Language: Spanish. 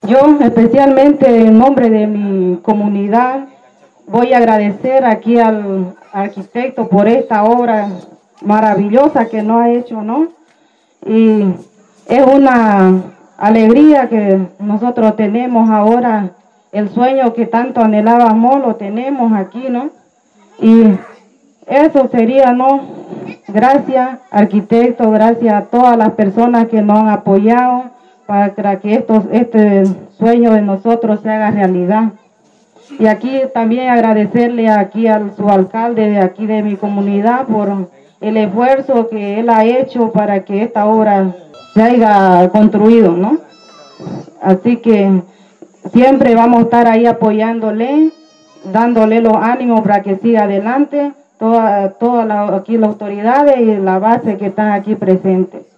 Yo especialmente en nombre de mi comunidad voy a agradecer aquí al arquitecto por esta obra maravillosa que nos ha hecho, ¿no? Y es una alegría que nosotros tenemos ahora, el sueño que tanto anhelábamos lo tenemos aquí, ¿no? Y eso sería, ¿no? Gracias, arquitecto, gracias a todas las personas que nos han apoyado para que este sueño de nosotros se haga realidad. Y aquí también agradecerle aquí al subalcalde de aquí de mi comunidad por el esfuerzo que él ha hecho para que esta obra se haya construido, ¿no? Así que siempre vamos a estar ahí apoyándole, dándole los ánimos para que siga adelante, aquí las autoridades y la base que están aquí presentes.